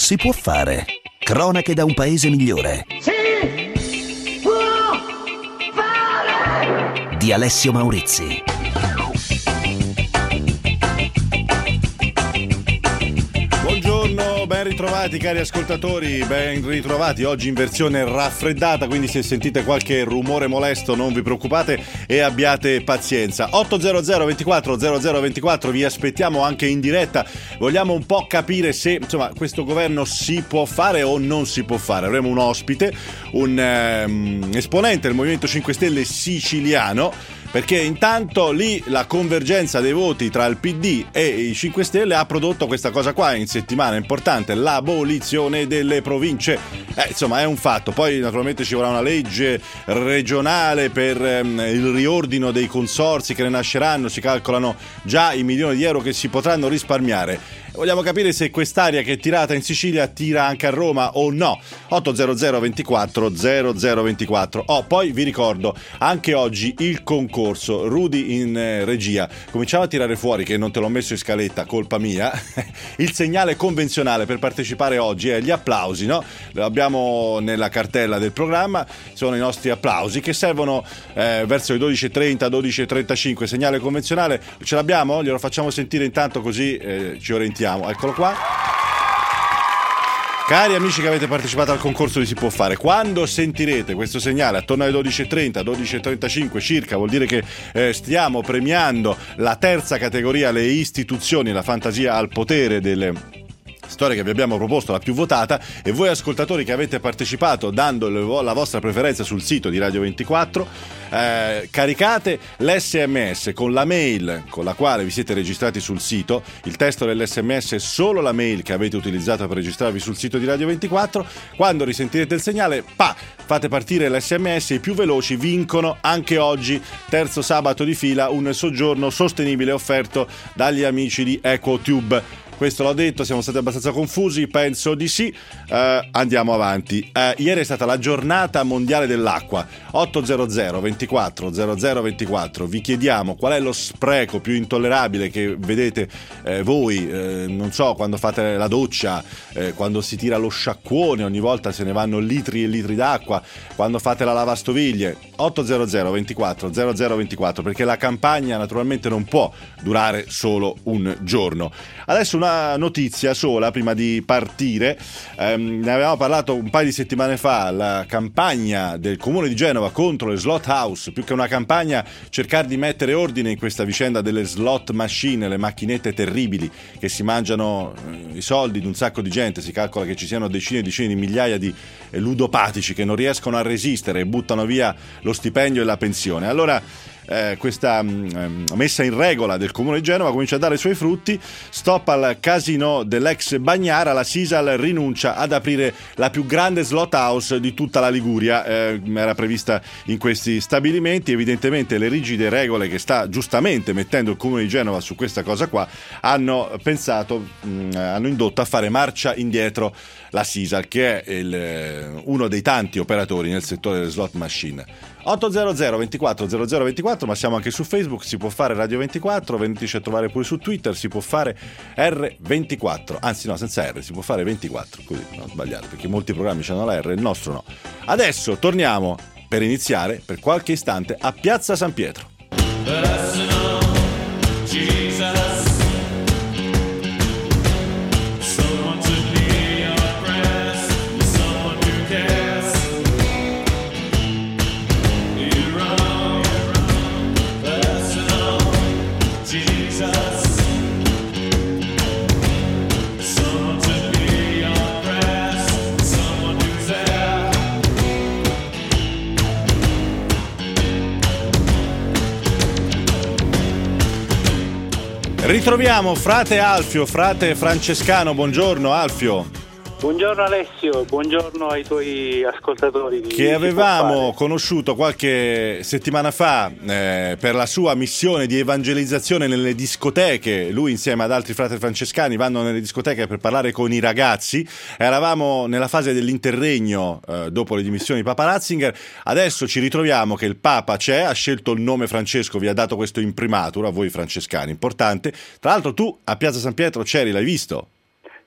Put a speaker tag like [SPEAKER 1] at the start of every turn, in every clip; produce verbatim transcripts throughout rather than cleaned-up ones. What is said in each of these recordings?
[SPEAKER 1] Si può fare. Cronache da un paese migliore.
[SPEAKER 2] Si può fare.
[SPEAKER 1] Di Alessio Maurizi.
[SPEAKER 3] Buongiorno, ben ritrovati cari ascoltatori, ben ritrovati oggi in versione raffreddata, quindi se sentite qualche rumore molesto non vi preoccupate e abbiate pazienza. ottocento ventiquattro zero zero ventiquattro, vi aspettiamo anche in diretta, vogliamo un po' capire se insomma questo governo si può fare o non si può fare. Avremo un ospite, un ehm, esponente del Movimento cinque Stelle siciliano, perché intanto lì la convergenza dei voti tra il P D e i cinque Stelle ha prodotto questa cosa qua in settimana importante, l'abolizione delle province. Eh, insomma è un fatto, poi naturalmente ci vorrà una legge regionale per ehm, il riordino dei consorzi che ne nasceranno, si calcolano già i milioni di euro che si potranno risparmiare. Vogliamo capire se quest'aria che è tirata in Sicilia tira anche a Roma o no. ottocento ventiquattro zero zero ventiquattro. Oh, poi vi ricordo anche oggi il concorso. Rudy in eh, regia cominciava a tirare fuori, che non te l'ho messo in scaletta, colpa mia, il segnale convenzionale per partecipare oggi è gli applausi, no? Lo abbiamo nella cartella del programma, sono i nostri applausi che servono eh, verso le dodici e trenta, dodici e trentacinque. Segnale convenzionale ce l'abbiamo? Glielo facciamo sentire intanto così eh, ci orientiamo. Eccolo qua. Cari amici che avete partecipato al concorso di Si può fare, quando sentirete questo segnale attorno alle dodici e trenta, dodici e trentacinque circa, vuol dire che eh, stiamo premiando la terza categoria, le istituzioni, la fantasia al potere delle storia che vi abbiamo proposto, la più votata, e voi ascoltatori che avete partecipato dando la vostra preferenza sul sito di Radio ventiquattro, eh, caricate l'esse emme esse con la mail con la quale vi siete registrati sul sito. Il testo dell'esse emme esse è solo la mail che avete utilizzato per registrarvi sul sito di Radio ventiquattro. Quando risentirete il segnale, pa, fate partire l'esse emme esse, i più veloci vincono anche oggi, terzo sabato di fila, un soggiorno sostenibile offerto dagli amici di EcoTube. Questo l'ho detto, siamo stati abbastanza confusi, penso di sì. Uh, andiamo avanti. Uh, ieri è stata la giornata mondiale dell'acqua. ottocento ventiquattro zero zero ventiquattro. Vi chiediamo qual è lo spreco più intollerabile che vedete eh, voi, eh, non so, quando fate la doccia, eh, quando si tira lo sciacquone, ogni volta se ne vanno litri e litri d'acqua, quando fate la lavastoviglie. ottocento ventiquattro zero zero ventiquattro, perché la campagna naturalmente non può durare solo un giorno. Adesso una notizia sola prima di partire, ehm, ne avevamo parlato un paio di settimane fa, la campagna del Comune di Genova contro le slot house, più che una campagna cercare di mettere ordine in questa vicenda delle slot machine, le macchinette terribili che si mangiano eh, i soldi di un sacco di gente. Si calcola che ci siano decine e decine di migliaia di eh, ludopatici che non riescono a resistere e buttano via lo stipendio e la pensione. Allora Eh, questa mh, messa in regola del Comune di Genova comincia a dare i suoi frutti. Stop al casino dell'ex Bagnara, la Sisal rinuncia ad aprire la più grande slot house di tutta la Liguria, eh, era prevista in questi stabilimenti. Evidentemente le rigide regole che sta giustamente mettendo il Comune di Genova su questa cosa qua hanno pensato, mh, hanno indotto a fare marcia indietro la Sisal, che è il, uno dei tanti operatori nel settore delle slot machine. ottocento ventiquattro zero zero ventiquattro, ma siamo anche su Facebook, Si può fare Radio ventiquattro, veniteci a trovare pure su Twitter, Si può fare erre ventiquattro, anzi no, senza R, Si può fare ventiquattro, così non sbagliate, perché molti programmi hanno la R, il nostro no. Adesso torniamo per iniziare per qualche istante a Piazza San Pietro. Ritroviamo frate Alfio, frate Francescano. Buongiorno Alfio.
[SPEAKER 4] Buongiorno Alessio, buongiorno ai tuoi ascoltatori.
[SPEAKER 3] Che avevamo conosciuto qualche settimana fa eh, per la sua missione di evangelizzazione nelle discoteche. Lui insieme ad altri frati francescani vanno nelle discoteche per parlare con i ragazzi. Eravamo nella fase dell'interregno eh, dopo le dimissioni di Papa Ratzinger. Adesso ci ritroviamo che il Papa c'è, ha scelto il nome Francesco, vi ha dato questo imprimatur a voi francescani, importante. Tra l'altro tu a Piazza San Pietro c'eri, l'hai visto?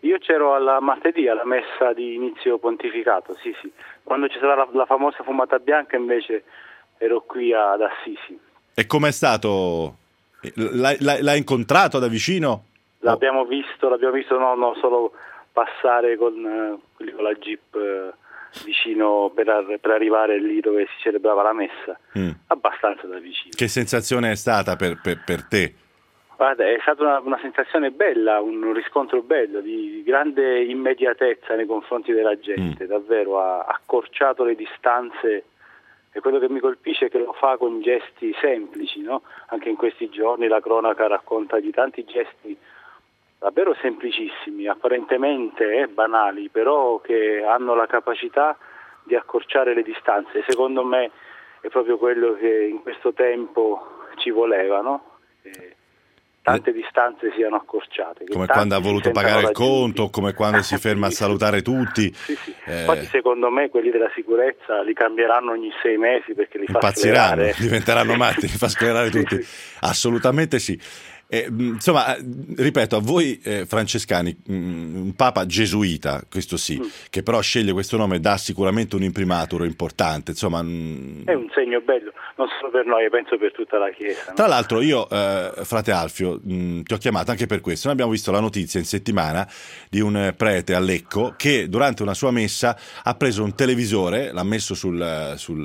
[SPEAKER 4] Io c'ero alla martedì, alla messa di inizio pontificato, sì sì. Quando ci sarà la, la famosa fumata bianca invece ero qui ad Assisi.
[SPEAKER 3] E com'è stato? L'hai, l'hai, l'hai incontrato da vicino?
[SPEAKER 4] L'abbiamo visto, l'abbiamo visto no, no, solo passare con, eh, con la jeep eh, vicino per, ar- per arrivare lì dove si celebrava la messa, mm. abbastanza da vicino.
[SPEAKER 3] Che sensazione è stata per, per, per te?
[SPEAKER 4] Guarda, è stata una, una sensazione bella, un riscontro bello, di grande immediatezza nei confronti della gente, mm. davvero ha accorciato le distanze. E quello che mi colpisce è che lo fa con gesti semplici, no? Anche in questi giorni la cronaca racconta di tanti gesti davvero semplicissimi, apparentemente eh, banali, però che hanno la capacità di accorciare le distanze. Secondo me è proprio quello che in questo tempo ci voleva, no? E tante distanze siano accorciate.
[SPEAKER 3] Come quando ha voluto pagare il conto, come quando si ferma a salutare tutti.
[SPEAKER 4] Sì, sì.
[SPEAKER 3] Eh,
[SPEAKER 4] Infatti secondo me quelli della sicurezza li cambieranno ogni sei mesi perché li fa
[SPEAKER 3] impazziranno,
[SPEAKER 4] sclerare.
[SPEAKER 3] Diventeranno matti, li fa sclerare tutti. Sì, sì. Assolutamente sì. Eh, insomma, ripeto, a voi eh, francescani, mh, un papa gesuita, questo sì, mm. che però sceglie questo nome dà sicuramente un imprimatur importante, insomma... Mh...
[SPEAKER 4] È un segno bello, non solo per noi, penso per tutta la Chiesa. No?
[SPEAKER 3] Tra l'altro io, eh, frate Alfio, mh, ti ho chiamato anche per questo. Noi abbiamo visto la notizia in settimana di un prete a Lecco che durante una sua messa ha preso un televisore, l'ha messo sul, sul,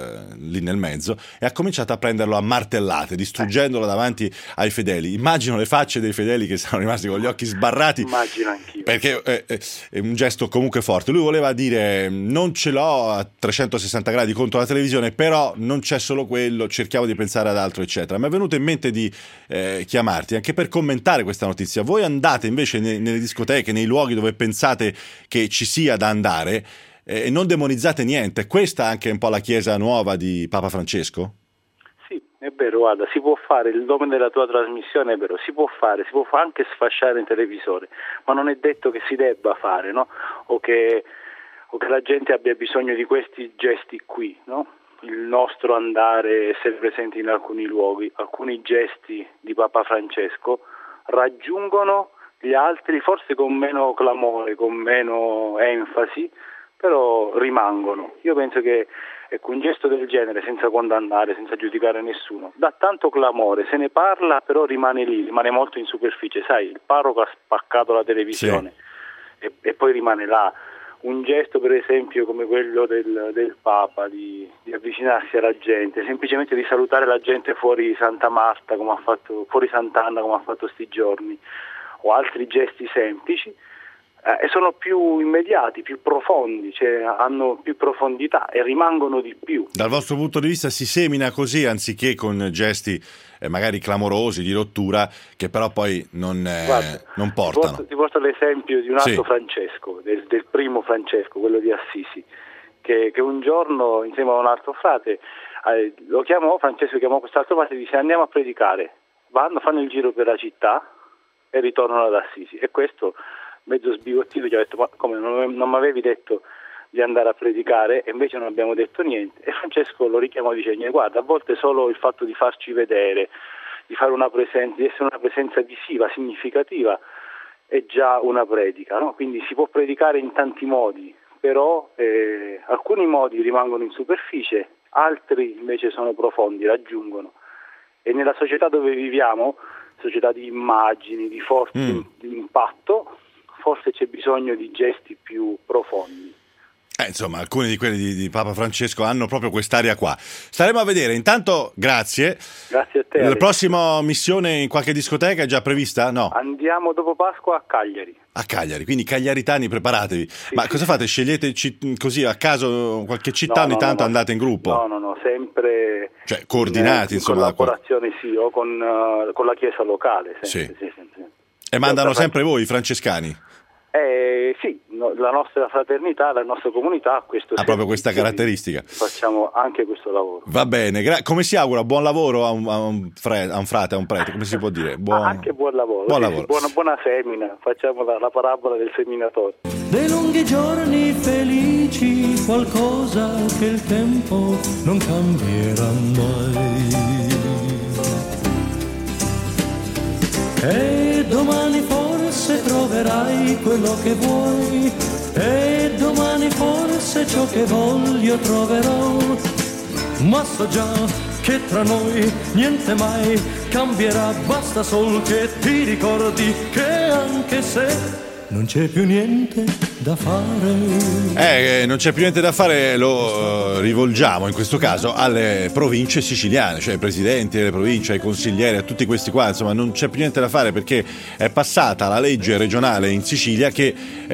[SPEAKER 3] lì nel mezzo e ha cominciato a prenderlo a martellate, distruggendolo eh. davanti ai fedeli. Immagino le facce dei fedeli che sono rimasti con gli occhi sbarrati.
[SPEAKER 4] Immagino anch'io.
[SPEAKER 3] Perché è, è un gesto comunque forte. Lui voleva dire non ce l'ho a trecentosessanta gradi contro la televisione, però non c'è solo quello, cerchiamo di pensare ad altro, eccetera. Mi è venuto in mente di eh, chiamarti anche per commentare questa notizia. Voi andate invece ne, nelle discoteche, nei luoghi dove pensate che ci sia da andare eh, e non demonizzate niente. Questa è anche un po' la chiesa nuova di Papa Francesco?
[SPEAKER 4] È vero, guarda, si può fare, il nome della tua trasmissione è vero, si può fare, si può anche sfasciare in televisore, ma non è detto che si debba fare, no? O che, o che la gente abbia bisogno di questi gesti qui, no? Il nostro andare, essere presenti in alcuni luoghi, alcuni gesti di Papa Francesco raggiungono gli altri forse con meno clamore, con meno enfasi, però rimangono. Io penso che ecco, un gesto del genere, senza condannare, senza giudicare nessuno, dà tanto clamore, se ne parla però rimane lì, rimane molto in superficie, sai, il parroco ha spaccato la televisione sì. e, e poi rimane là. Un gesto per esempio come quello del, del Papa di, di avvicinarsi alla gente, semplicemente di salutare la gente fuori Santa Marta, come ha fatto, fuori Sant'Anna come ha fatto sti giorni, o altri gesti semplici, e sono più immediati, più profondi, cioè hanno più profondità e rimangono di più.
[SPEAKER 3] Dal vostro punto di vista si semina così anziché con gesti eh, magari clamorosi, di rottura, che però poi non, eh, Guarda, non portano.
[SPEAKER 4] Ti porto, ti porto l'esempio di un altro
[SPEAKER 3] sì.
[SPEAKER 4] Francesco, del, del primo Francesco, quello di Assisi, che, che un giorno insieme a un altro frate, eh, lo chiamò, Francesco chiamò quest'altro frate e disse andiamo a predicare, vanno, fanno il giro per la città e ritornano ad Assisi, e questo mezzo sbigottito gli ha detto ma come non, non mi avevi detto di andare a predicare, e invece non abbiamo detto niente, e Francesco lo richiamò dicendo guarda, a volte solo il fatto di farci vedere, di fare una presenza, di essere una presenza visiva, significativa, è già una predica, no? Quindi si può predicare in tanti modi, però eh, alcuni modi rimangono in superficie, altri invece sono profondi, raggiungono, e nella società dove viviamo, società di immagini, di forte mm. impatto, forse c'è bisogno di gesti più profondi.
[SPEAKER 3] Eh, insomma, alcuni di quelli di, di Papa Francesco hanno proprio quest'area qua. Staremo a vedere. Intanto, grazie.
[SPEAKER 4] Grazie a te.
[SPEAKER 3] La prossima missione in qualche discoteca è già prevista? No.
[SPEAKER 4] Andiamo dopo Pasqua a Cagliari.
[SPEAKER 3] A Cagliari, quindi cagliaritani, preparatevi.
[SPEAKER 4] Sì,
[SPEAKER 3] Ma
[SPEAKER 4] sì,
[SPEAKER 3] cosa
[SPEAKER 4] sì.
[SPEAKER 3] fate? Scegliete citt- così a caso qualche città,
[SPEAKER 4] no,
[SPEAKER 3] ogni
[SPEAKER 4] no,
[SPEAKER 3] tanto
[SPEAKER 4] no,
[SPEAKER 3] andate in gruppo?
[SPEAKER 4] No, no, no, sempre...
[SPEAKER 3] Cioè, coordinati,
[SPEAKER 4] in,
[SPEAKER 3] insomma.
[SPEAKER 4] In collaborazione, sì, o con, uh, con la chiesa locale. Sempre,
[SPEAKER 3] sì.
[SPEAKER 4] Sì, sì, sì.
[SPEAKER 3] E mandano sempre voi, i francescani?
[SPEAKER 4] Eh, sì, no, la nostra fraternità, la nostra comunità ha questo
[SPEAKER 3] ha proprio questa caratteristica.
[SPEAKER 4] Facciamo anche questo lavoro.
[SPEAKER 3] Va bene, gra- come si augura? Buon lavoro a un, a un, fre- a un frate, a un prete, come si può dire? Buon...
[SPEAKER 4] Ah, anche buon lavoro.
[SPEAKER 3] Buon
[SPEAKER 4] sì,
[SPEAKER 3] lavoro.
[SPEAKER 4] Sì, buona, buona semina, facciamo la, la parabola del seminatore.
[SPEAKER 2] Dei lunghi giorni felici, qualcosa che il tempo non cambierà mai. E domani forse trovo troverai quello che vuoi, e domani forse ciò che voglio troverò. Ma so già che tra noi niente mai cambierà, basta solo che ti ricordi che anche se non c'è più niente da fare.
[SPEAKER 3] Eh, non c'è più niente da fare, lo uh, rivolgiamo in questo caso alle province siciliane, cioè ai presidenti delle province, ai consiglieri, a tutti questi qua, insomma non c'è più niente da fare perché è passata la legge regionale in Sicilia che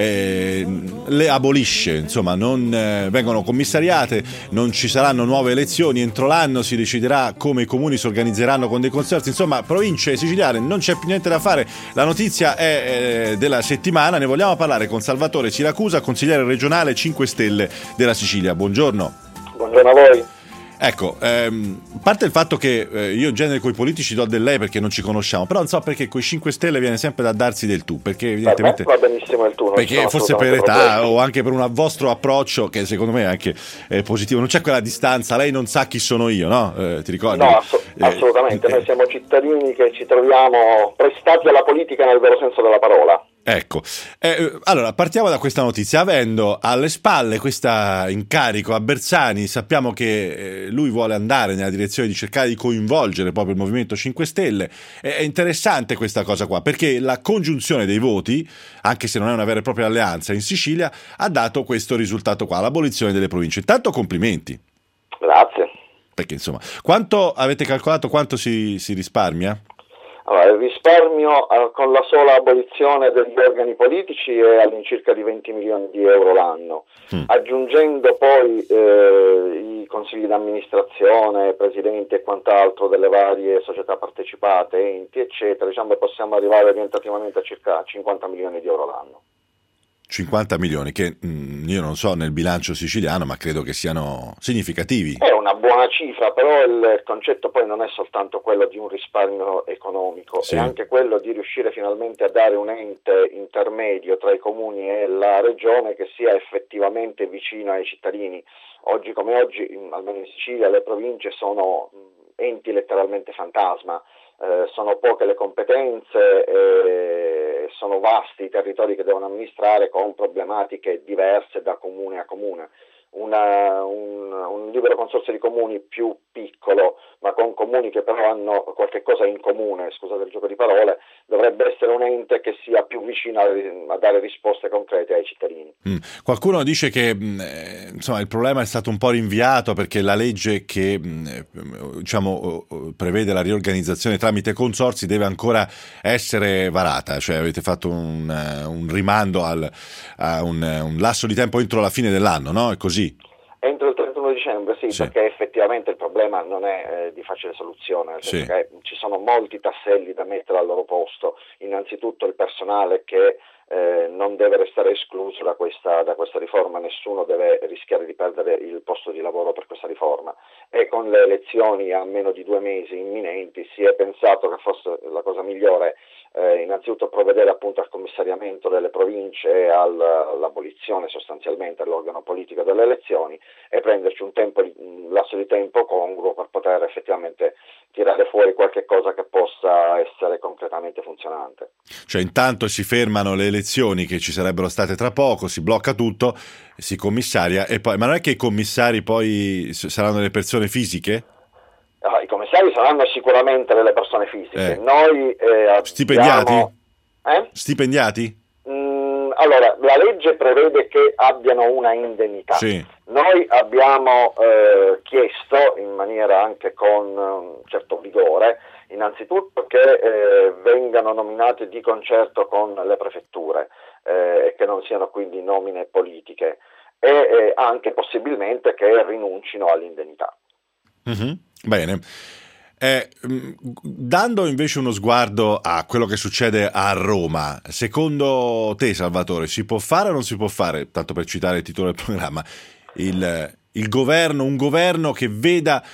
[SPEAKER 3] eh, le abolisce, insomma non eh, vengono commissariate, non ci saranno nuove elezioni, entro l'anno si deciderà come i comuni si organizzeranno con dei consorzi, insomma province siciliane non c'è più niente da fare. La notizia è eh, della settimana. Ne vogliamo parlare con Salvatore Siracusa, consigliere regionale cinque Stelle della Sicilia. Buongiorno.
[SPEAKER 5] Buongiorno a voi.
[SPEAKER 3] Ecco, ehm, a parte il fatto che eh, io in genere coi politici do del lei perché non ci conosciamo, però non so perché coi cinque Stelle viene sempre da darsi del tu, perché evidentemente
[SPEAKER 5] va benissimo il tu, non
[SPEAKER 3] perché forse per età o anche per un vostro approccio che secondo me è anche eh, positivo, non c'è quella distanza, lei non sa chi sono io, no? Eh, ti ricordi?
[SPEAKER 5] No, ass- assolutamente, eh, noi siamo cittadini che ci troviamo prestati alla politica nel vero senso della parola.
[SPEAKER 3] Ecco, eh, allora partiamo da questa notizia. Avendo alle spalle questa incarico a Bersani, sappiamo che eh, lui vuole andare nella direzione di cercare di coinvolgere proprio il Movimento cinque Stelle. Eh, è interessante questa cosa qua, perché la congiunzione dei voti, anche se non è una vera e propria alleanza in Sicilia, ha dato questo risultato qua, l'abolizione delle province. Intanto complimenti.
[SPEAKER 5] Grazie.
[SPEAKER 3] Perché insomma, quanto avete calcolato, quanto si, si risparmia?
[SPEAKER 5] Allora, il risparmio eh, con la sola abolizione degli organi politici è all'incirca di venti milioni di euro l'anno, mm. aggiungendo poi eh, i consigli d'amministrazione, presidenti e quant'altro delle varie società partecipate, enti eccetera, diciamo possiamo arrivare orientativamente a circa cinquanta milioni di euro l'anno.
[SPEAKER 3] cinquanta milioni che mh, io non so nel bilancio siciliano, ma credo che siano significativi.
[SPEAKER 5] È una buona cifra, però il concetto poi non è soltanto quello di un risparmio economico,
[SPEAKER 3] sì.
[SPEAKER 5] È anche quello di riuscire finalmente a dare un ente intermedio tra i comuni e la regione che sia effettivamente vicino ai cittadini. Oggi come oggi, almeno in Sicilia, le province sono enti letteralmente fantasma. Eh, sono poche le competenze, eh, sono vasti i territori che devono amministrare con problematiche diverse da comune a comune. Una, un, un libero consorzio di comuni più piccolo, ma con comuni che però hanno qualche cosa in comune, scusate il gioco di parole, dovrebbe essere un ente che sia più vicino a, a dare risposte concrete ai cittadini.
[SPEAKER 3] Mm. Qualcuno dice che eh, insomma il problema è stato un po' rinviato perché la legge che eh, diciamo prevede la riorganizzazione tramite consorzi deve ancora essere varata, cioè avete fatto un, un rimando al, a un, un lasso di tempo entro la fine dell'anno, no? È così?
[SPEAKER 5] Entro il trentuno dicembre, sì, sì, perché effettivamente il problema non è eh, di facile soluzione, nel senso che ci sono molti tasselli da mettere al loro posto, innanzitutto il personale che eh, non deve restare escluso da questa, da questa riforma, nessuno deve rischiare di perdere il posto di lavoro per questa riforma, e con le elezioni a meno di due mesi imminenti si è pensato che fosse la cosa migliore eh, innanzitutto provvedere appunto al commissariamento delle province e al, all'abolizione sostanzialmente dell'organo politico delle elezioni e prenderci un tempo, un lasso di tempo congruo per poter effettivamente tirare fuori qualche cosa che possa essere concretamente funzionante.
[SPEAKER 3] Cioè intanto si fermano le elezioni che ci sarebbero state tra poco, si blocca tutto, si commissaria e poi, ma non è che i commissari poi saranno delle persone fisiche?
[SPEAKER 5] No, i commissari saranno sicuramente delle persone fisiche.
[SPEAKER 3] Eh.
[SPEAKER 5] Noi eh, abbiamo...
[SPEAKER 3] Stipendiati?
[SPEAKER 5] Eh?
[SPEAKER 3] Stipendiati?
[SPEAKER 5] Mm, allora, la legge prevede che abbiano una indennità.
[SPEAKER 3] Sì.
[SPEAKER 5] Noi abbiamo eh, chiesto, in maniera anche con un certo vigore, innanzitutto che eh, vengano nominati di concerto con le prefetture e eh, che non siano quindi nomine politiche e eh, anche possibilmente che rinuncino all'indennità.
[SPEAKER 3] Mm-hmm. Bene. Eh, dando invece uno sguardo a quello che succede a Roma, secondo te, Salvatore, si può fare o non si può fare, tanto per citare il titolo del programma, il, il governo, un governo che veda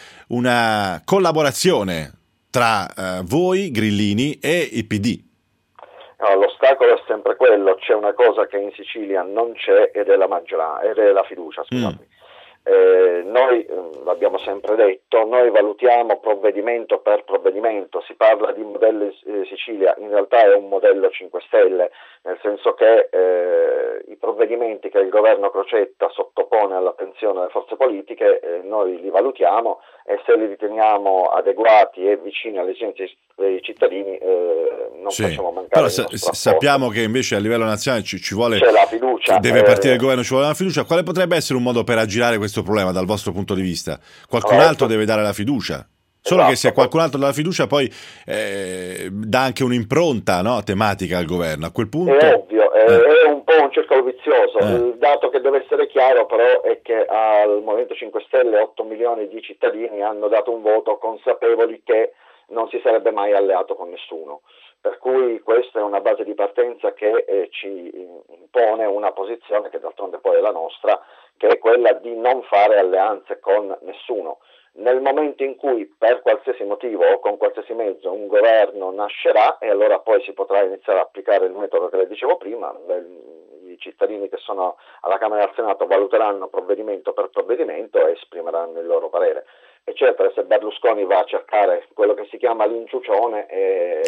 [SPEAKER 3] una collaborazione tra uh, voi, grillini, e il P D?
[SPEAKER 5] No, l'ostacolo è sempre quello, c'è una cosa che in Sicilia non c'è ed è la maggioranza, ed è la fiducia, scusate. Mm. Eh, noi, eh, l'abbiamo sempre detto, noi valutiamo provvedimento per provvedimento. Si parla di modello eh, Sicilia, in realtà è un modello cinque Stelle, nel senso che eh, i provvedimenti che il governo Crocetta sottopone all'attenzione delle forze politiche, eh, noi li valutiamo, e se li riteniamo adeguati e vicini alle esigenze dei cittadini eh, non
[SPEAKER 3] sì.
[SPEAKER 5] facciamo mancare.
[SPEAKER 3] Però sa- sappiamo che invece a livello nazionale ci, ci vuole,
[SPEAKER 5] c'è la fiducia,
[SPEAKER 3] deve
[SPEAKER 5] eh,
[SPEAKER 3] partire il governo, ci vuole la fiducia. Quale potrebbe essere un modo per aggirare questo problema dal vostro punto di vista? Qualcun
[SPEAKER 5] Certo.
[SPEAKER 3] altro deve dare la fiducia. Solo
[SPEAKER 5] esatto.
[SPEAKER 3] che se qualcun altro dà la fiducia poi eh, dà anche un'impronta, no, tematica al governo. A quel punto
[SPEAKER 5] è ovvio, è,
[SPEAKER 3] eh.
[SPEAKER 5] è un po' un circolo vizioso.
[SPEAKER 3] Eh.
[SPEAKER 5] Il dato che deve essere chiaro però è che al Movimento cinque Stelle otto milioni di cittadini hanno dato un voto consapevoli che non si sarebbe mai alleato con nessuno. Per cui questa è una base di partenza che eh, ci impone una posizione che d'altronde poi è la nostra, che è quella di non fare alleanze con nessuno. Nel momento in cui per qualsiasi motivo o con qualsiasi mezzo un governo nascerà, e allora poi si potrà iniziare a applicare il metodo che le dicevo prima, i cittadini che sono alla Camera e al Senato valuteranno provvedimento per provvedimento e esprimeranno il loro parere. E certo, se Berlusconi va a cercare quello che si chiama l'inciucione, eh,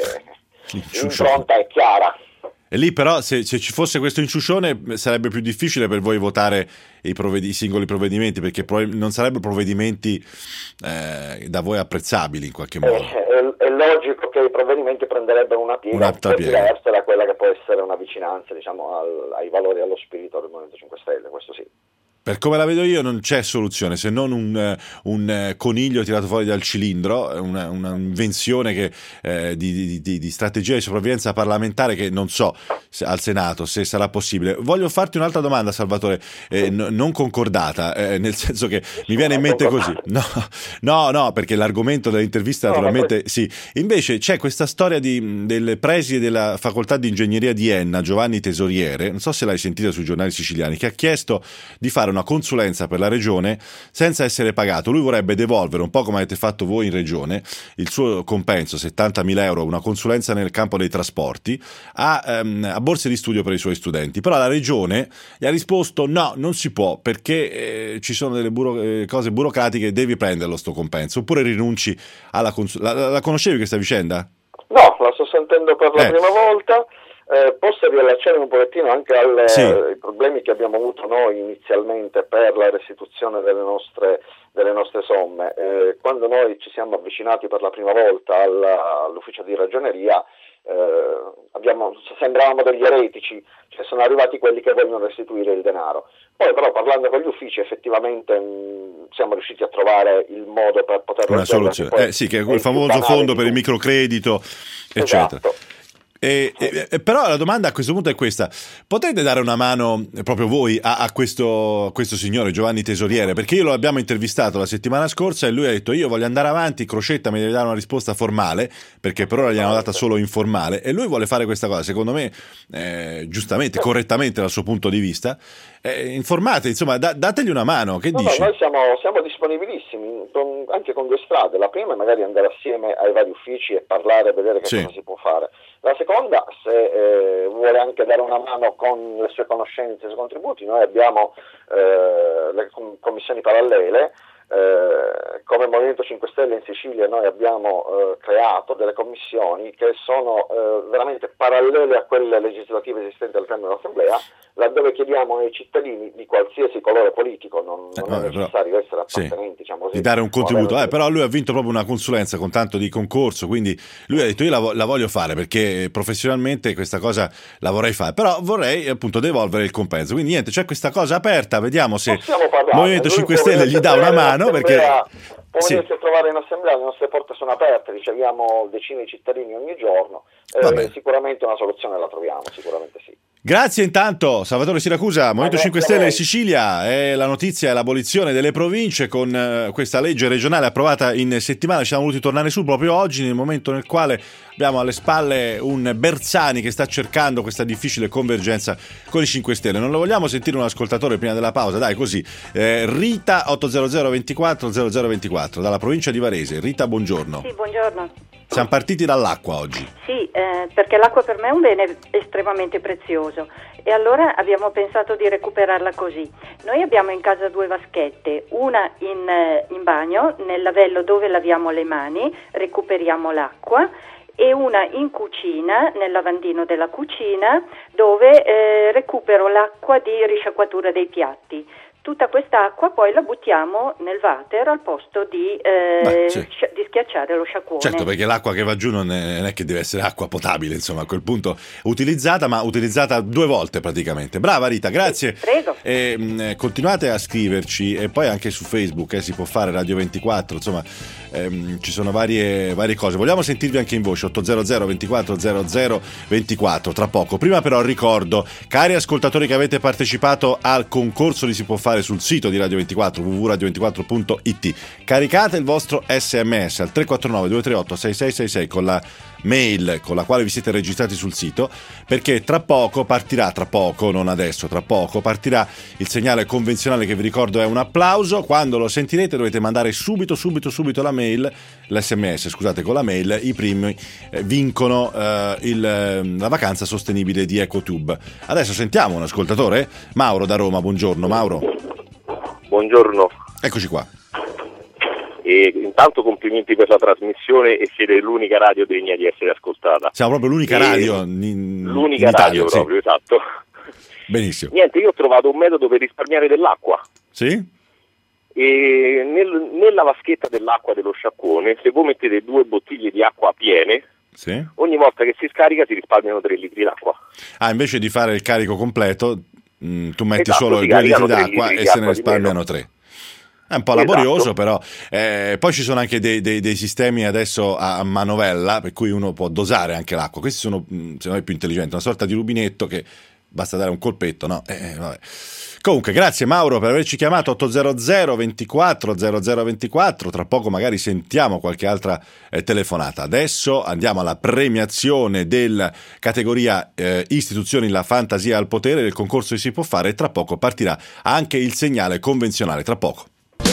[SPEAKER 5] l'impronta è chiara.
[SPEAKER 3] E lì però se, se ci fosse questo inciucione sarebbe più difficile per voi votare i, provved- i singoli provvedimenti, perché prob- non sarebbero provvedimenti eh, da voi apprezzabili in qualche modo.
[SPEAKER 5] È, è, è logico che i provvedimenti prenderebbero una piega un po' diversa da quella che può essere una vicinanza, diciamo, al, ai valori e allo spirito del Movimento cinque Stelle, questo sì.
[SPEAKER 3] Per come la vedo io non c'è soluzione se non un, un coniglio tirato fuori dal cilindro, una, una invenzione che, eh, di, di, di strategia di sopravvivenza parlamentare che non so se, al Senato se sarà possibile. Voglio farti un'altra domanda, Salvatore, eh, n- non concordata, eh, nel senso che mi viene in mente così. No, no, no, perché l'argomento dell'intervista naturalmente sì. Invece c'è questa storia di, del preside della facoltà di ingegneria di Enna, Giovanni Tesoriere, non so se l'hai sentita sui giornali siciliani, che ha chiesto di fare una consulenza per la regione senza essere pagato. Lui vorrebbe devolvere, un po' come avete fatto voi in regione, il suo compenso, settantamila euro, una consulenza nel campo dei trasporti, a, um, a borse di studio per i suoi studenti. Però la regione gli ha risposto no, non si può, perché eh, ci sono delle buro- eh, cose burocratiche, devi prenderlo sto compenso, oppure rinunci alla consulenza. La, la conoscevi questa vicenda?
[SPEAKER 5] No, la sto sentendo per la
[SPEAKER 3] eh.
[SPEAKER 5] prima volta. Eh, posso riallacciare un pochettino anche ai
[SPEAKER 3] sì.
[SPEAKER 5] eh, problemi che abbiamo avuto noi inizialmente per la restituzione delle nostre, delle nostre somme. Eh, quando noi ci siamo avvicinati per la prima volta alla, all'ufficio di ragioneria, eh, abbiamo, sembravamo degli eretici, cioè sono arrivati quelli che vogliono restituire il denaro. Poi però parlando con gli uffici effettivamente mh, siamo riusciti a trovare il modo per poter
[SPEAKER 3] una soluzione. Eh, sì, che è quel famoso fondo per il microcredito, eccetera.
[SPEAKER 5] Esatto.
[SPEAKER 3] E, e, però la domanda a questo punto è questa: potete dare una mano proprio voi a, a, questo, a questo signore Giovanni Tesoriere? Perché io lo abbiamo intervistato la settimana scorsa e lui ha detto io voglio andare avanti, Crocetta mi deve dare una risposta formale, perché per ora gli hanno data solo informale, e lui vuole fare questa cosa, secondo me eh, giustamente, correttamente dal suo punto di vista. Eh, informate, insomma, da, dategli una mano, che
[SPEAKER 5] no,
[SPEAKER 3] dici?
[SPEAKER 5] No, noi siamo, siamo disponibilissimi con, anche con due strade. La prima è magari andare assieme ai vari uffici e parlare e vedere che
[SPEAKER 3] sì.
[SPEAKER 5] cosa si può fare. La seconda, se eh, vuole anche dare una mano con le sue conoscenze e i suoi contributi, noi abbiamo eh, le com- commissioni parallele. Eh, come Movimento cinque Stelle in Sicilia noi abbiamo eh, creato delle commissioni che sono eh, veramente parallele a quelle legislative esistenti all'interno dell'Assemblea, laddove chiediamo ai cittadini di qualsiasi colore politico, non, non eh, è necessario però, essere appartenenti, sì, diciamo così,
[SPEAKER 3] di dare un contributo, eh, però lui ha vinto proprio una consulenza con tanto di concorso, quindi lui ha detto io la, vo- la voglio fare perché professionalmente questa cosa la vorrei fare, però vorrei appunto devolvere il compenso, quindi niente, c'è questa cosa aperta, vediamo se Movimento cinque Stelle gli dà una mano. Perché
[SPEAKER 5] può
[SPEAKER 3] sì.
[SPEAKER 5] venirsi a trovare in assemblea, le nostre porte sono aperte, riceviamo decine di cittadini ogni giorno, eh, sicuramente una soluzione la troviamo, sicuramente sì.
[SPEAKER 3] Grazie intanto Salvatore Siracusa, Movimento ah, cinque Stelle Sicilia. È la notizia è l'abolizione delle province con uh, questa legge regionale approvata in settimana. Ci siamo voluti tornare su proprio oggi, nel momento nel quale abbiamo alle spalle un Bersani che sta cercando questa difficile convergenza con i cinque Stelle. Non lo vogliamo sentire un ascoltatore prima della pausa? Dai, così. Eh, Rita otto zero zero due quattro zero zero due quattro dalla provincia di Varese. Rita, buongiorno.
[SPEAKER 6] Sì, buongiorno.
[SPEAKER 3] Siamo partiti dall'acqua oggi.
[SPEAKER 6] Sì, eh, perché l'acqua per me è un bene estremamente prezioso e allora abbiamo pensato di recuperarla così. Noi abbiamo in casa due vaschette, una in, eh, in bagno, nel lavello dove laviamo le mani, recuperiamo l'acqua, e una in cucina, nel lavandino della cucina, dove eh, recupero l'acqua di risciacquatura dei piatti. Tutta quest'acqua poi la buttiamo nel water al posto di, eh,
[SPEAKER 3] Beh, sì.
[SPEAKER 6] sci- di schiacciare lo sciacquone.
[SPEAKER 3] Certo, perché l'acqua che va giù non è, non è che deve essere acqua potabile, insomma, a quel punto utilizzata, ma utilizzata due volte praticamente. Brava Rita, grazie.
[SPEAKER 6] Sì, prego.
[SPEAKER 3] E, mh, continuate a scriverci e poi anche su Facebook eh, si può fare Radio ventiquattro, insomma, ehm, ci sono varie, varie cose. Vogliamo sentirvi anche in voce, otto zero zero ventiquattro zero zero ventiquattro, tra poco. Prima però ricordo, cari ascoltatori che avete partecipato al concorso di Si può fare sul sito di Radio ventiquattro, w w w punto radio ventiquattro punto i t, caricate il vostro sms al tre quattro nove due tre otto sei sei sei sei con la mail con la quale vi siete registrati sul sito, perché tra poco partirà, tra poco, non adesso, tra poco partirà il segnale convenzionale che vi ricordo è un applauso. Quando lo sentirete dovete mandare subito, subito, subito la mail, l'sms, scusate, con la mail. I primi eh, vincono eh, il, la vacanza sostenibile di EcoTube. Adesso sentiamo un ascoltatore, Mauro da Roma. Buongiorno Mauro.
[SPEAKER 7] Buongiorno.
[SPEAKER 3] Eccoci qua.
[SPEAKER 7] E intanto complimenti per la trasmissione e siete l'unica radio degna di essere ascoltata.
[SPEAKER 3] Siamo proprio l'unica
[SPEAKER 7] e
[SPEAKER 3] radio in,
[SPEAKER 7] l'unica
[SPEAKER 3] in Italia,
[SPEAKER 7] radio proprio,
[SPEAKER 3] sì.
[SPEAKER 7] Esatto.
[SPEAKER 3] Benissimo.
[SPEAKER 7] Niente, io ho trovato un metodo per risparmiare dell'acqua.
[SPEAKER 3] Sì?
[SPEAKER 7] E nel, nella vaschetta dell'acqua dello sciacquone, se voi mettete due bottiglie di acqua piene,
[SPEAKER 3] sì.
[SPEAKER 7] Ogni volta che si scarica si risparmiano tre litri d'acqua.
[SPEAKER 3] Ah, invece di fare il carico completo, mh, tu metti
[SPEAKER 7] esatto,
[SPEAKER 3] solo i due litri d'acqua
[SPEAKER 7] litri
[SPEAKER 3] e
[SPEAKER 7] di
[SPEAKER 3] se ne
[SPEAKER 7] acqua
[SPEAKER 3] risparmiano tre. È un po'
[SPEAKER 7] Esatto.
[SPEAKER 3] laborioso, però eh, poi ci sono anche dei, dei, dei sistemi adesso a, a manovella, per cui uno può dosare anche l'acqua. Questi sono, secondo me, più intelligenti, una sorta di rubinetto che basta dare un colpetto, no? Eh, vabbè. Comunque, grazie Mauro per averci chiamato. Otto zero zero ventiquattro zero zero ventiquattro. Tra poco magari sentiamo qualche altra eh, telefonata. Adesso andiamo alla premiazione della categoria eh, istituzioni la fantasia al potere del concorso che si può fare, e tra poco partirà anche il segnale convenzionale. Tra poco.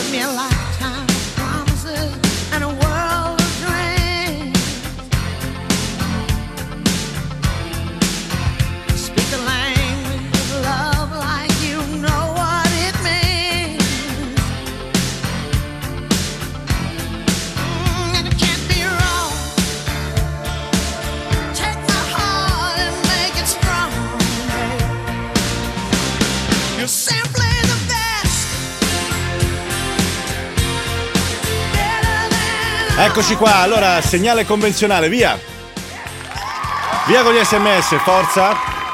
[SPEAKER 3] Eccoci qua, allora segnale convenzionale, via! Via con gli sms, forza!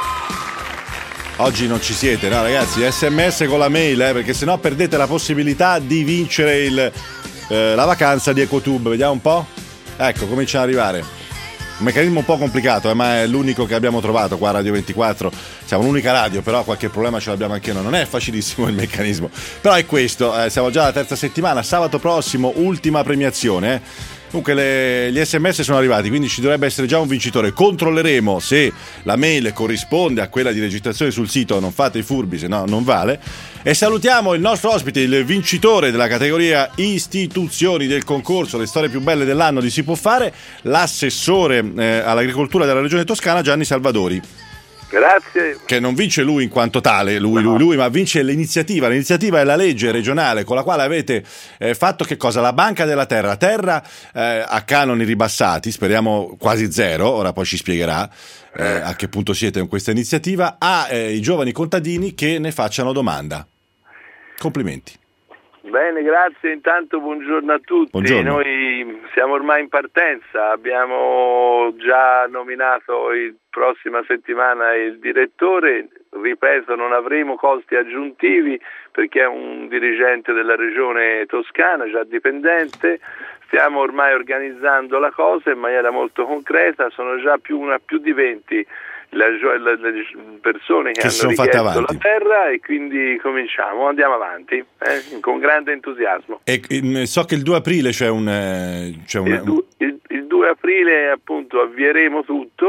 [SPEAKER 3] Oggi non ci siete, no ragazzi, sms con la mail, eh, perché sennò perdete la possibilità di vincere il, eh, la vacanza di EcoTube. Vediamo un po'? Ecco, cominciano ad arrivare. Un meccanismo un po' complicato, eh, ma è l'unico che abbiamo trovato qua a Radio ventiquattro. Siamo l'unica radio, però qualche problema ce l'abbiamo anche noi. Non è facilissimo il meccanismo, però è questo. Eh, siamo già alla terza settimana, sabato prossimo, ultima premiazione. Eh. Comunque le, gli sms sono arrivati, quindi ci dovrebbe essere già un vincitore. Controlleremo se la mail corrisponde a quella di registrazione sul sito. Non fate i furbi, se no non vale. E salutiamo il nostro ospite, il vincitore della categoria istituzioni del concorso Le storie più belle dell'anno di Si può fare, l'assessore eh, all'agricoltura della regione Toscana, Gianni Salvadori.
[SPEAKER 8] Grazie.
[SPEAKER 3] Che non vince lui in quanto tale, lui, lui, lui, ma vince l'iniziativa. L'iniziativa è la legge regionale con la quale avete eh, fatto che cosa? La Banca della Terra. Terra eh, a canoni ribassati, speriamo quasi zero, ora poi ci spiegherà eh, a che punto siete con questa iniziativa, a eh, i giovani contadini che ne facciano domanda. Complimenti.
[SPEAKER 8] Bene, grazie. Intanto buongiorno a tutti.
[SPEAKER 3] Buongiorno.
[SPEAKER 8] Noi siamo ormai in partenza, abbiamo già nominato il prossima settimana il direttore, ripeto, non avremo costi aggiuntivi perché è un dirigente della regione Toscana, già dipendente. Stiamo ormai organizzando la cosa in maniera molto concreta, sono già più, una, più di venti le, le, le persone che, che hanno richiesto la terra e quindi cominciamo, andiamo avanti eh, con grande entusiasmo.
[SPEAKER 3] E so che il due aprile c'è un... C'è un...
[SPEAKER 8] Il, du, il, il due aprile appunto avvieremo tutto,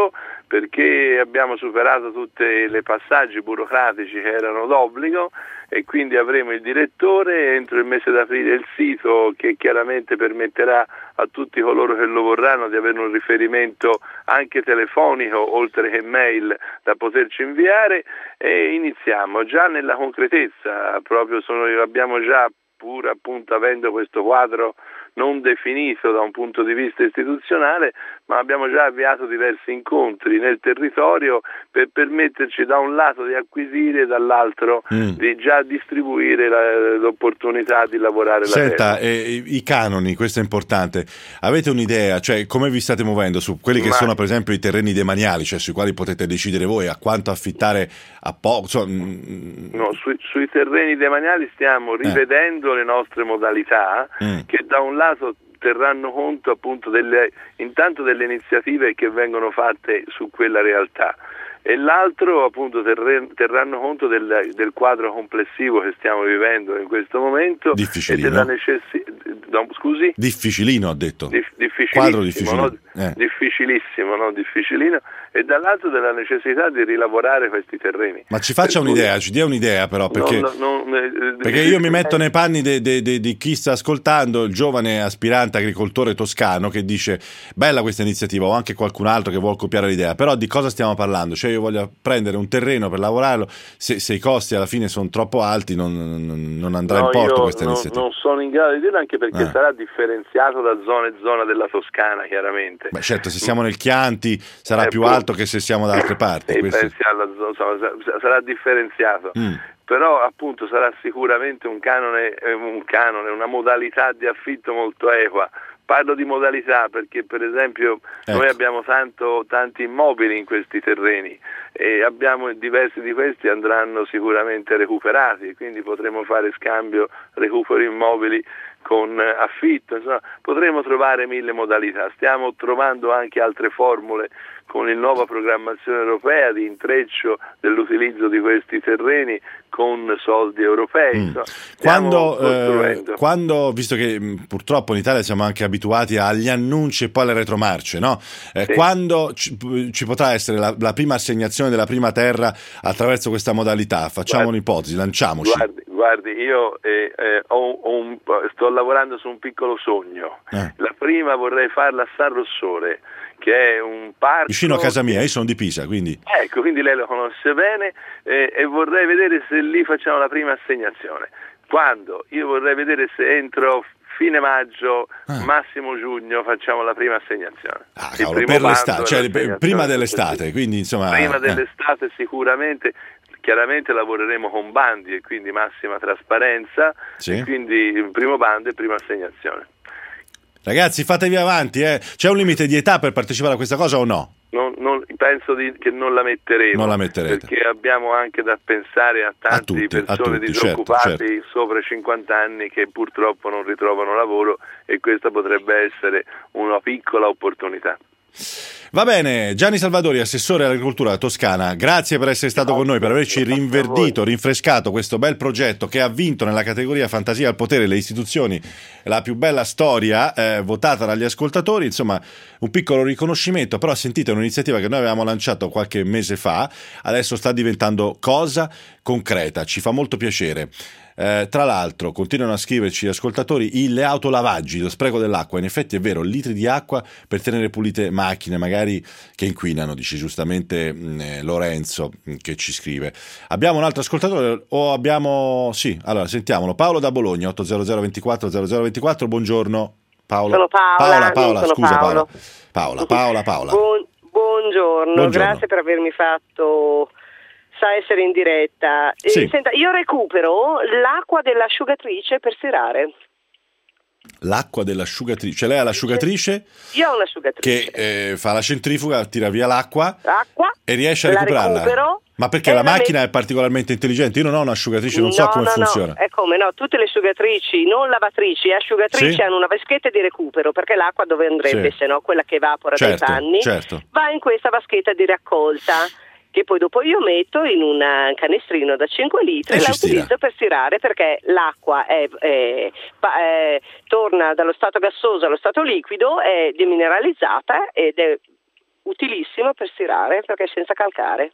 [SPEAKER 8] perché abbiamo superato tutti i passaggi burocratici che erano d'obbligo e quindi avremo il direttore entro il mese d'aprile, il sito che chiaramente permetterà a tutti coloro che lo vorranno di avere un riferimento anche telefonico oltre che mail da poterci inviare, e iniziamo già nella concretezza, proprio sono, abbiamo già, pur appunto avendo questo quadro non definito da un punto di vista istituzionale, ma abbiamo già avviato diversi incontri nel territorio per permetterci da un lato di acquisire e dall'altro mm. di già distribuire la, l'opportunità di lavorare.
[SPEAKER 3] Senta,
[SPEAKER 8] la terra.
[SPEAKER 3] Eh, i canoni, questo è importante. Avete un'idea, cioè come vi state muovendo su quelli che ma... sono per esempio i terreni demaniali, cioè sui quali potete decidere voi a quanto affittare a poco? So,
[SPEAKER 8] no, sui, sui terreni demaniali stiamo rivedendo eh. le nostre modalità mm. che da un lato terranno conto appunto delle, intanto delle iniziative che vengono fatte su quella realtà, e l'altro appunto terre, terranno conto del, del quadro complessivo che stiamo vivendo in questo momento.
[SPEAKER 3] Difficilino.
[SPEAKER 8] E della necessi- no, scusi?
[SPEAKER 3] Difficilino, ha detto.
[SPEAKER 8] Dif- difficilissimo,
[SPEAKER 3] quadro difficilino.
[SPEAKER 8] No? Eh. difficilissimo, no? Difficilino, e dall'altro della necessità di rilavorare questi terreni.
[SPEAKER 3] Ma ci faccia per un'idea, cui... ci dia un'idea però, perché,
[SPEAKER 8] non, non, non,
[SPEAKER 3] perché io mi metto nei panni di de, de, de chi sta ascoltando, il giovane aspirante agricoltore toscano che dice bella questa iniziativa, o anche qualcun altro che vuole copiare l'idea, però di cosa stiamo parlando? Cioè io voglio prendere un terreno per lavorarlo, se, se i costi alla fine sono troppo alti non, non, non andrà
[SPEAKER 8] no,
[SPEAKER 3] in porto
[SPEAKER 8] io
[SPEAKER 3] questa
[SPEAKER 8] non,
[SPEAKER 3] iniziativa.
[SPEAKER 8] Non sono in grado di dirlo, anche perché
[SPEAKER 3] eh.
[SPEAKER 8] sarà differenziato da zona e zona della Toscana, chiaramente.
[SPEAKER 3] Beh, certo, se siamo nel Chianti sarà
[SPEAKER 8] eh,
[SPEAKER 3] più
[SPEAKER 8] poi,
[SPEAKER 3] alto che se siamo da altre parti.
[SPEAKER 8] E
[SPEAKER 3] questo...
[SPEAKER 8] alla zona, sarà differenziato, mm. però appunto sarà sicuramente un canone, un canone, una modalità di affitto molto equa. Parlo di modalità perché per esempio ecco. noi abbiamo tanto, tanti immobili in questi terreni e abbiamo diversi di questi andranno sicuramente recuperati, quindi potremo fare scambio recupero immobili con affitto, insomma potremo trovare mille modalità. Stiamo trovando anche altre formule con la nuova programmazione europea di intreccio dell'utilizzo di questi terreni con soldi europei.
[SPEAKER 3] Mm. Quando, eh, quando, visto che mh, purtroppo in Italia siamo anche abituati agli annunci e poi alle retromarce, no? Eh, sì. Quando ci, ci potrà essere la, la prima assegnazione della prima terra attraverso questa modalità? Facciamo guardi, un'ipotesi, lanciamoci.
[SPEAKER 8] Guardi, guardi io eh, eh, ho, ho un, sto lavorando su un piccolo sogno. Eh. La prima vorrei farla a San Rossore, che è un parco
[SPEAKER 3] vicino a casa mia, io sono di Pisa, quindi
[SPEAKER 8] ecco, quindi lei lo conosce bene, eh, e vorrei vedere se lì facciamo la prima assegnazione. Quando? Io vorrei vedere se entro fine maggio, ah. massimo giugno facciamo la prima assegnazione.
[SPEAKER 3] Ah, cavolo, per l'estate, cioè prima dell'estate, quindi insomma
[SPEAKER 8] prima
[SPEAKER 3] eh.
[SPEAKER 8] dell'estate sicuramente. Chiaramente lavoreremo con bandi e quindi massima trasparenza, sì. e quindi il primo bando e prima assegnazione.
[SPEAKER 3] Ragazzi, fatevi avanti, eh. C'è un limite di età per partecipare a questa cosa o no?
[SPEAKER 8] Non, non, penso di, che non la metteremo,
[SPEAKER 3] non la metterete.
[SPEAKER 8] Perché abbiamo anche da pensare a tante
[SPEAKER 3] a tutti,
[SPEAKER 8] persone
[SPEAKER 3] a tutti,
[SPEAKER 8] disoccupati
[SPEAKER 3] certo, certo.
[SPEAKER 8] sopra i cinquanta anni che purtroppo non ritrovano lavoro, e questa potrebbe essere una piccola opportunità.
[SPEAKER 3] Va bene, Gianni Salvadori, assessore all'agricoltura toscana, grazie per essere stato con noi, per averci rinverdito, rinfrescato questo bel progetto che ha vinto nella categoria Fantasia al potere le istituzioni, la più bella storia eh, votata dagli ascoltatori, insomma un piccolo riconoscimento, però sentite, è un'iniziativa che noi avevamo lanciato qualche mese fa, adesso sta diventando cosa concreta, ci fa molto piacere. Eh, tra l'altro continuano a scriverci gli ascoltatori le autolavaggi, lo spreco dell'acqua, in effetti è vero, litri di acqua per tenere pulite macchine magari che inquinano, dice giustamente eh, Lorenzo che ci scrive. Abbiamo un altro ascoltatore o abbiamo sì, allora sentiamolo, Paolo da Bologna, otto zero zero ventiquattro zero zero ventiquattro, buongiorno Paolo.
[SPEAKER 9] Sono Paola,
[SPEAKER 3] Paola, Paola
[SPEAKER 9] sono
[SPEAKER 3] scusa
[SPEAKER 9] Paolo.
[SPEAKER 3] Paola, Paola, Paola, Paola.
[SPEAKER 9] Buon, buongiorno, buongiorno, grazie per avermi fatto sa essere in diretta.
[SPEAKER 3] Sì.
[SPEAKER 9] Eh, senta, io recupero l'acqua dell'asciugatrice per stirare.
[SPEAKER 3] L'acqua dell'asciugatrice, cioè lei ha l'asciugatrice?
[SPEAKER 9] Io ho un'asciugatrice
[SPEAKER 3] che eh, fa la centrifuga, tira via l'acqua,
[SPEAKER 9] l'acqua
[SPEAKER 3] e riesce a recuperarla.
[SPEAKER 9] Recupero,
[SPEAKER 3] ma perché la macchina met... è particolarmente intelligente? Io non ho un'asciugatrice, non
[SPEAKER 9] no,
[SPEAKER 3] so come
[SPEAKER 9] no,
[SPEAKER 3] funziona.
[SPEAKER 9] No, è come no, tutte le asciugatrici, non lavatrici, asciugatrici sì? hanno una vaschetta di recupero, perché l'acqua dove andrebbe, sì. se no quella che evapora
[SPEAKER 3] certo,
[SPEAKER 9] dai panni,
[SPEAKER 3] certo.
[SPEAKER 9] va in questa vaschetta di raccolta, che poi dopo io metto in un canestrino da cinque litri e, e la utilizzo per stirare, perché l'acqua è, è, è, torna dallo stato gassoso allo stato liquido, è demineralizzata ed è utilissimo per stirare perché è senza calcare.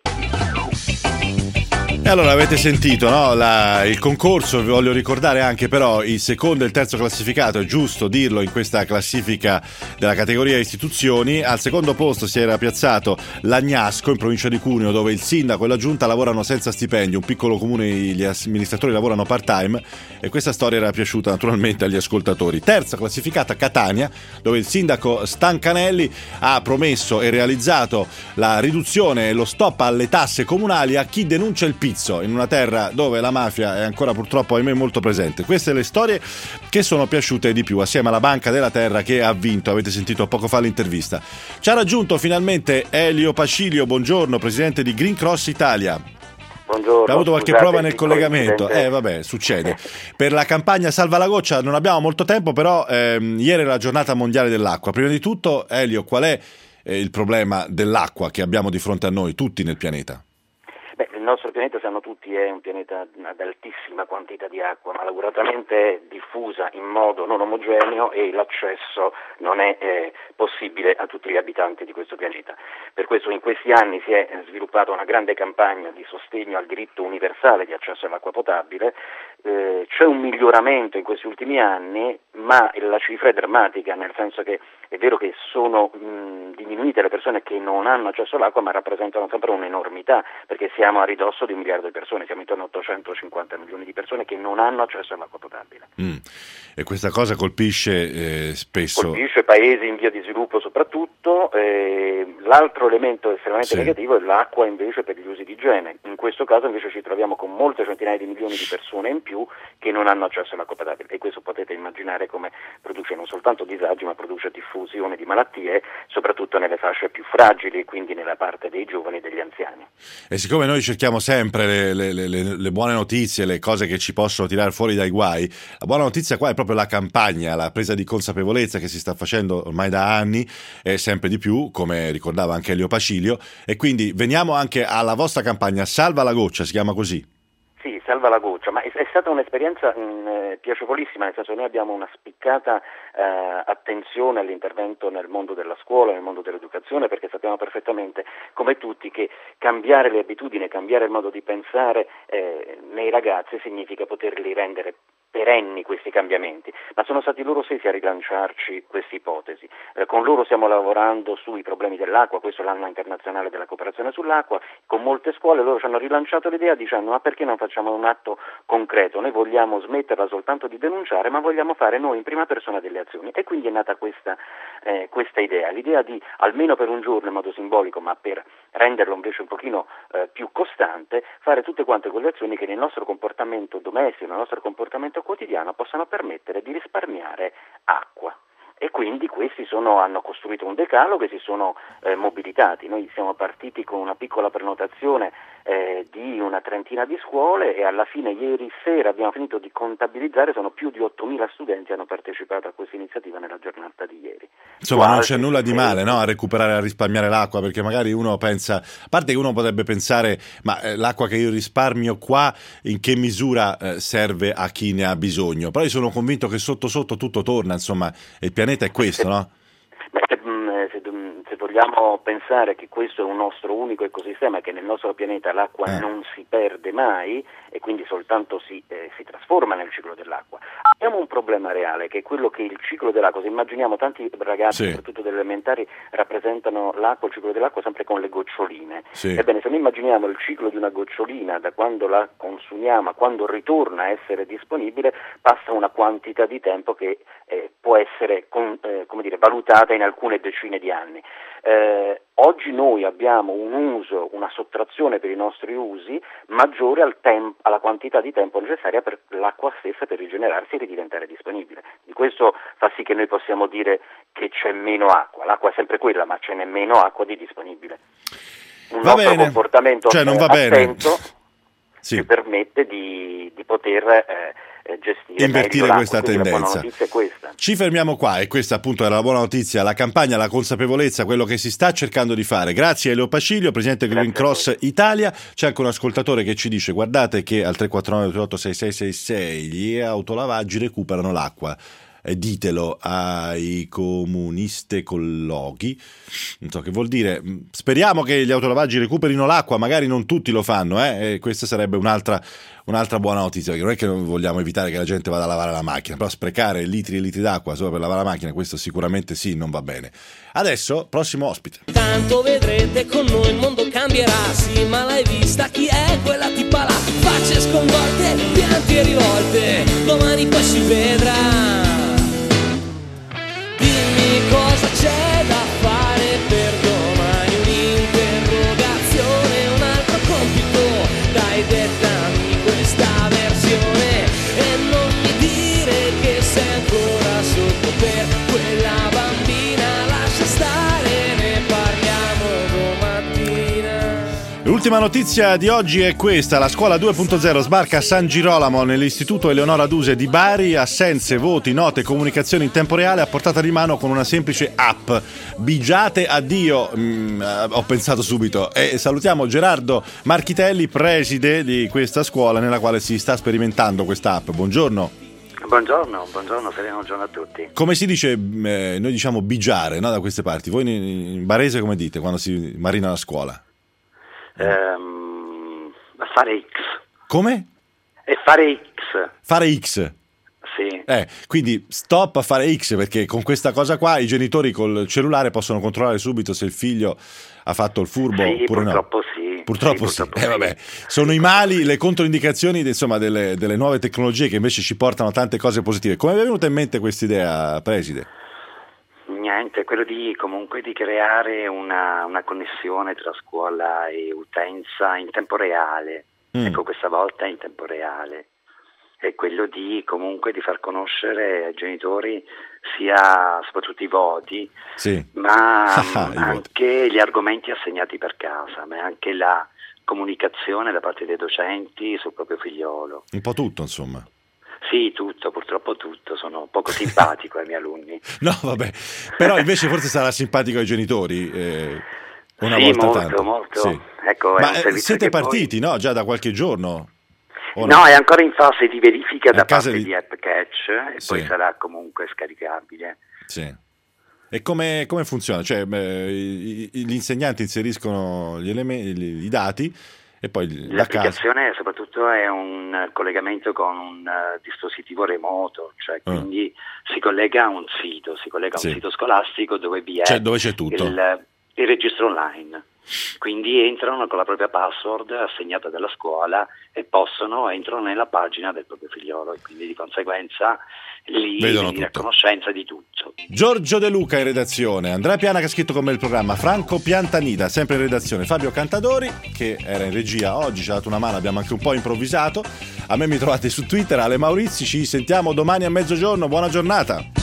[SPEAKER 3] E allora avete sentito, no? La, il concorso, vi voglio ricordare anche però il secondo e il terzo classificato, è giusto dirlo in questa classifica della categoria istituzioni. Al secondo posto si era piazzato l'Agnasco in provincia di Cuneo, dove il sindaco e la giunta lavorano senza stipendio, un piccolo comune, gli amministratori lavorano part time, e questa storia era piaciuta naturalmente agli ascoltatori. Terza classificata Catania, dove il sindaco Stancanelli ha promesso e realizzato la riduzione e lo stop alle tasse comunali a chi denuncia il pizzo in una terra dove la mafia è ancora purtroppo ahimè molto presente. Queste le storie che sono piaciute di più, assieme alla Banca della Terra che ha vinto. Avete sentito poco fa l'intervista. Ci ha raggiunto finalmente Elio Pacilio, buongiorno, presidente di Green Cross Italia.
[SPEAKER 10] Buongiorno.
[SPEAKER 3] Abbiamo avuto qualche
[SPEAKER 10] Scusate,
[SPEAKER 3] prova nel collegamento, eh vabbè, succede. Per la campagna Salva la Goccia non abbiamo molto tempo, però ehm, ieri era la giornata mondiale dell'acqua. Prima di tutto, Elio, qual è eh, il problema dell'acqua che abbiamo di fronte a noi, tutti nel pianeta?
[SPEAKER 10] Beh, il nostro pianeta, sanno tutti, è un pianeta ad altissima quantità di acqua, malauguratamente diffusa in modo non omogeneo, e l'accesso non è eh, possibile a tutti gli abitanti di questo pianeta. Per questo in questi anni si è sviluppata una grande campagna di sostegno al diritto universale di accesso all'acqua potabile. Eh, c'è un miglioramento in questi ultimi anni, ma la cifra è drammatica, nel senso che è vero che sono mh, diminuite le persone che non hanno accesso all'acqua, ma rappresentano sempre un'enormità, perché siamo a ridosso di un miliardo di persone, siamo intorno a ottocentocinquanta milioni di persone che non hanno accesso all'acqua potabile.
[SPEAKER 3] Mm. E questa cosa colpisce eh, spesso...
[SPEAKER 10] Colpisce paesi in via di sviluppo soprattutto. Eh, l'altro elemento estremamente
[SPEAKER 3] sì.
[SPEAKER 10] negativo è l'acqua invece per gli usi di igiene. In questo caso invece ci troviamo con molte centinaia di milioni di persone in più che non hanno accesso all'acqua potabile, e questo potete immaginare come produce non soltanto disagi, ma produce diffusione di malattie, soprattutto nelle fasce più fragili, quindi nella parte dei giovani e degli anziani.
[SPEAKER 3] E siccome noi cerchiamo sempre le, le, le, le buone notizie, le cose che ci possono tirare fuori dai guai, la buona notizia qua è proprio la campagna, la presa di consapevolezza che si sta facendo ormai da anni e sempre di più, come ricordava anche Elio Pacilio, e quindi veniamo anche alla vostra campagna Salva la Goccia, si chiama così.
[SPEAKER 10] Sì, Salva la Goccia, ma è, è stata un'esperienza mh, piacevolissima, nel senso che noi abbiamo una spiccata eh, attenzione all'intervento nel mondo della scuola, nel mondo dell'educazione, perché sappiamo perfettamente, come tutti, che cambiare le abitudini, cambiare il modo di pensare eh, nei ragazzi significa poterli rendere perenni questi cambiamenti, ma sono stati loro stessi a rilanciarci questa ipotesi. Eh, con loro stiamo lavorando sui problemi dell'acqua, questo è l'anno internazionale della cooperazione sull'acqua, con molte scuole loro ci hanno rilanciato l'idea dicendo: ma perché non facciamo un atto concreto? Noi vogliamo smetterla soltanto di denunciare, ma vogliamo fare noi in prima persona delle azioni, e quindi è nata questa, eh, questa idea, l'idea di almeno per un giorno in modo simbolico, ma per renderlo invece un pochino eh, più costante, fare tutte quante quelle azioni che nel nostro comportamento domestico, nel nostro comportamento quotidiano possano permettere di risparmiare acqua. E quindi questi sono, hanno costruito un decalogo e si sono eh, mobilitati. Noi siamo partiti con una piccola prenotazione eh, di una trentina di scuole, e alla fine ieri sera abbiamo finito di contabilizzare, sono più di ottomila studenti che hanno partecipato a questa iniziativa nella giornata di ieri.
[SPEAKER 3] Insomma, non c'è nulla di male, no, a recuperare, a risparmiare l'acqua, perché magari uno pensa, a parte che uno potrebbe pensare, ma eh, l'acqua che io risparmio qua in che misura eh, serve a chi ne ha bisogno? Però io sono convinto che sotto sotto tutto torna, insomma, il pianeta è questo, no?
[SPEAKER 10] Beh, se, se, se vogliamo pensare che questo è un nostro unico ecosistema, che nel nostro pianeta l'acqua eh. non si perde mai e quindi soltanto si, eh, si trasforma nel ciclo dell'acqua, abbiamo un problema reale, che è quello che il ciclo dell'acqua, se immaginiamo, tanti ragazzi, sì. soprattutto delle elementari, rappresentano l'acqua, il ciclo dell'acqua sempre con le goccioline. Sì. Ebbene, se noi immaginiamo il ciclo di una gocciolina, da quando la consumiamo a quando ritorna a essere disponibile, passa una quantità di tempo che eh, può essere con, eh, come dire, valutata in alcune decine di anni. Eh, oggi noi abbiamo un uso, una sottrazione per i nostri usi maggiore al tempo, alla quantità di tempo necessaria per l'acqua stessa per rigenerarsi e ridiventare disponibile. Di questo fa sì che noi possiamo dire che c'è meno acqua. L'acqua è sempre quella, ma ce n'è meno acqua di disponibile. Un
[SPEAKER 3] va
[SPEAKER 10] nostro
[SPEAKER 3] bene.
[SPEAKER 10] comportamento
[SPEAKER 3] cioè, non va
[SPEAKER 10] attento
[SPEAKER 3] bene. Sì.
[SPEAKER 10] ci permette di, di poter eh, gestire
[SPEAKER 3] invertire questa
[SPEAKER 10] Quindi
[SPEAKER 3] tendenza.
[SPEAKER 10] La buona notizia è questa.
[SPEAKER 3] Ci fermiamo qua, e questa appunto era la buona notizia, la campagna, la consapevolezza, quello che si sta cercando di fare. Grazie a Elio Pacilio, presidente del Green Cross Italia. C'è anche un ascoltatore che ci dice: guardate che al tre quattro nove tre otto sei sei sei sei gli autolavaggi recuperano l'acqua. eh, ditelo ai comunistecologhi, non so che vuol dire, speriamo che gli autolavaggi recuperino l'acqua, magari non tutti lo fanno, eh? E questa sarebbe un'altra, un'altra buona notizia, perché non è che non vogliamo evitare che la gente vada a lavare la macchina, però sprecare litri e litri d'acqua solo per lavare la macchina, questo sicuramente sì, non va bene. Adesso, prossimo ospite.
[SPEAKER 11] Tanto vedrete, con noi il mondo cambierà, sì, ma l'hai vista chi è quella tipa là? Facce sconvolte, pianti e rivolte, domani poi si vedrà. Dimmi cosa c'è da fare per domani, un'interrogazione, un altro compito, dai dettami questa versione e non mi dire che sei ancora sotto per quella bambina, lascia stare, ne parliamo domattina.
[SPEAKER 3] L'ultima notizia di oggi è questa: la scuola due punto zero sbarca a San Girolamo nell'istituto Eleonora Duse di Bari, assenze, voti, note, comunicazioni in tempo reale a portata di mano con una semplice app. Bigiate addio, mm, ho pensato subito, e salutiamo Gerardo Marchitelli, preside di questa scuola nella quale si sta sperimentando questa app. Buongiorno.
[SPEAKER 12] Buongiorno, buongiorno, sereno buongiorno a tutti.
[SPEAKER 3] Come si dice, eh, noi diciamo bigiare, no, da queste parti, voi in, in barese come dite quando si marina la scuola?
[SPEAKER 12] Ehm, fare X.
[SPEAKER 3] Come?
[SPEAKER 12] E fare X.
[SPEAKER 3] Fare X.
[SPEAKER 12] Sì.
[SPEAKER 3] Eh, quindi stop a fare X, perché con questa cosa qua i genitori col cellulare possono controllare subito se il figlio ha fatto il furbo
[SPEAKER 12] sì,
[SPEAKER 3] oppure
[SPEAKER 12] purtroppo
[SPEAKER 3] no.
[SPEAKER 12] Sì.
[SPEAKER 3] Purtroppo
[SPEAKER 12] sì.
[SPEAKER 3] sì.
[SPEAKER 12] Purtroppo
[SPEAKER 3] Eh, vabbè. Sono i mali, le controindicazioni insomma delle, delle nuove tecnologie che invece ci portano tante cose positive. Come vi è venuta in mente questa idea, preside?
[SPEAKER 12] Niente, quello di comunque di creare una, una connessione tra scuola e utenza in tempo reale. Mm. Ecco, questa volta in tempo reale. E quello di comunque di far conoscere ai genitori sia soprattutto i voti,
[SPEAKER 3] sì.
[SPEAKER 12] ma anche gli argomenti assegnati per casa, ma anche la comunicazione da parte dei docenti sul proprio figliolo.
[SPEAKER 3] Un po' tutto, insomma.
[SPEAKER 12] Sì, tutto, purtroppo tutto, sono poco simpatico ai miei alunni.
[SPEAKER 3] No, vabbè, però invece forse sarà simpatico ai genitori eh, una
[SPEAKER 12] sì,
[SPEAKER 3] volta
[SPEAKER 12] molto,
[SPEAKER 3] tanto.
[SPEAKER 12] molto.
[SPEAKER 3] Sì.
[SPEAKER 12] Ecco,
[SPEAKER 3] ma
[SPEAKER 12] è un
[SPEAKER 3] siete partiti,
[SPEAKER 12] poi...
[SPEAKER 3] no? Già da qualche giorno?
[SPEAKER 12] No, no, è ancora in fase di verifica
[SPEAKER 3] a
[SPEAKER 12] da parte
[SPEAKER 3] di...
[SPEAKER 12] di AppCatch e
[SPEAKER 3] sì.
[SPEAKER 12] poi sarà comunque scaricabile.
[SPEAKER 3] Sì. E come, come funziona? Cioè, beh, gli insegnanti inseriscono gli elementi, i dati e poi
[SPEAKER 12] l'applicazione casa... soprattutto è un collegamento con un uh, dispositivo remoto, cioè quindi uh. si collega a un sito, si collega a un sì. sito scolastico dove vi è,
[SPEAKER 3] cioè, dove c'è tutto.
[SPEAKER 12] Il, il registro online. Quindi entrano con la propria password assegnata dalla scuola e possono entrano nella pagina del proprio figliolo e quindi di conseguenza lì viene a conoscenza di tutto.
[SPEAKER 3] Giorgio De Luca in redazione, Andrea Piana che ha scritto con me il programma, Franco Piantanida sempre in redazione, Fabio Cantadori che era in regia oggi, ci ha dato una mano, abbiamo anche un po' improvvisato. A me mi trovate su Twitter, Ale Maurizi, ci sentiamo domani a mezzogiorno, buona giornata.